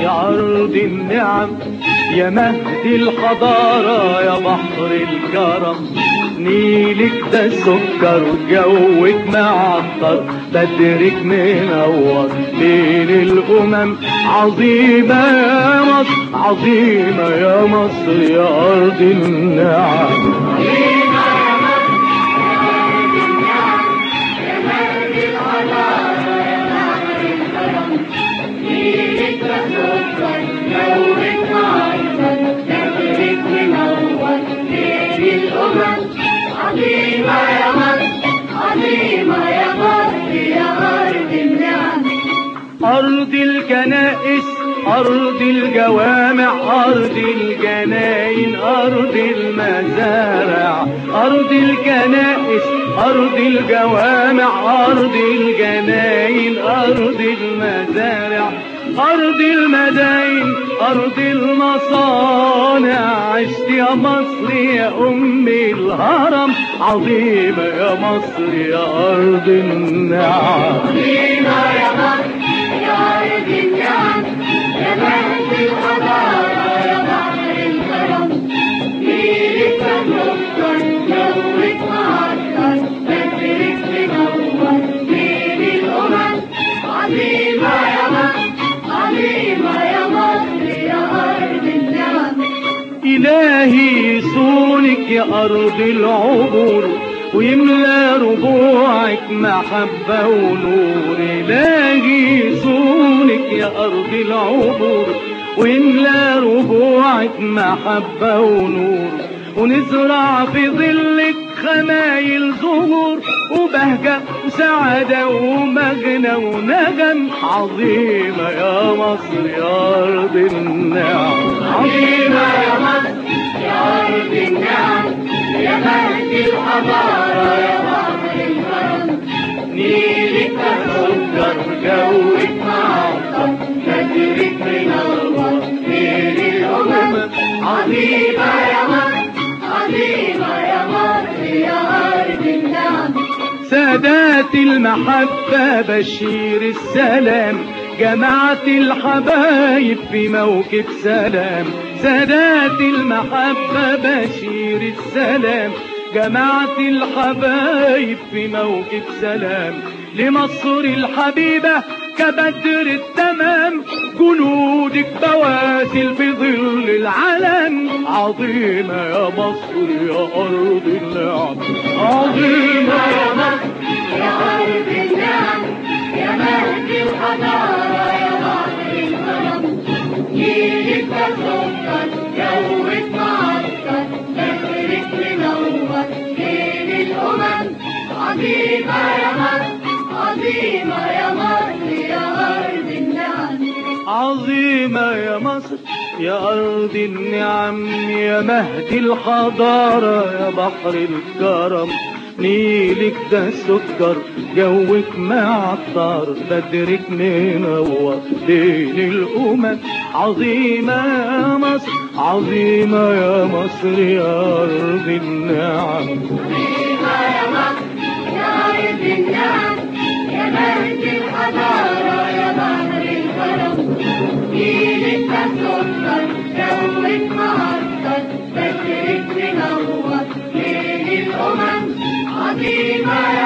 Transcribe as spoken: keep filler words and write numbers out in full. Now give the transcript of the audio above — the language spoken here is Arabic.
يا أرض النعم يا مهد الحضارة يا بحر الكرم. نيلك ده سكر وجوك معطر، بدرك منور بين الأمم. عظيمة يا مصر عظيمة يا مصر يا أرض النعم. عظيمة يا مصر عظيمة يا مصر يا أرض النعم. أرض الكنائس أرض الجوامع أرض الجناين أرض المزارع. أرض الكنائس أرض الجوامع أرض الجناين أرض المزارع أرض المداين أرض المصانع. عشت يا مصر يا أم الهرم. عظيمة يا مصر يا أرض النعم. عظيمة يا مصر يا أرض النعم يا مهد الحضارة يا بحر الكرم. نيلك سكر جوك معطر، بدرك منور بين الأمم. عظيمة يا مصر عظيمة يا مصر يا أرض النعم. إلهي يصونك يا أرض العبور ويملى ربوعك محبة ونور. إلهي يصونك يا أرض العبور ويملى ربوعك محبة ونور. ونزرع في ظلك خمايل زهور وبهجة وسعادة ومجنى ونغم. عظيمة يا مصر يا أرض النعم. عظيمة يا مصر يا أرض النعم يا مهد الحضارة يا بحر الكرم. نيلك سكر جوك معطر، بدرك منور بين الأمم. عظيمة يا مصر عظيمة يا مصر يا أرض النعم. سادات المحبة بشير السلام جماعة الحبايب في موكب سلام. سادات المحبة بشير السلام جماعة الحبايب في موكب سلام. لمصر الحبيبة كبدر التمام جنودك بواسل في ظل العلم. عظيمة يا مصر يا أرض النعم. عظيمة يا مصر يا أرض النعم يا مهد الحضارة يا بحر الكرم. نيلك سكر جوك معطر، بدرك منور بين الأمم. عظيمة يا مصر عظيمة يا مصر يا أرض النعم. عظيمة يا مصر يا أرض النعم يا مهد الحضارة يا بحر الكرم. نيلك ده سكر جوك معطر، بدرك منور بين الأمم. عظيمة يا مصر عظيمة يا مصر يا أرض النعم. عظيمة يا مصر يا أرض النعم يا مهد الحضارة يا بحر الكرم. نيلك سكر جوك معطر، بدرك منور بين الأمم. عظيمة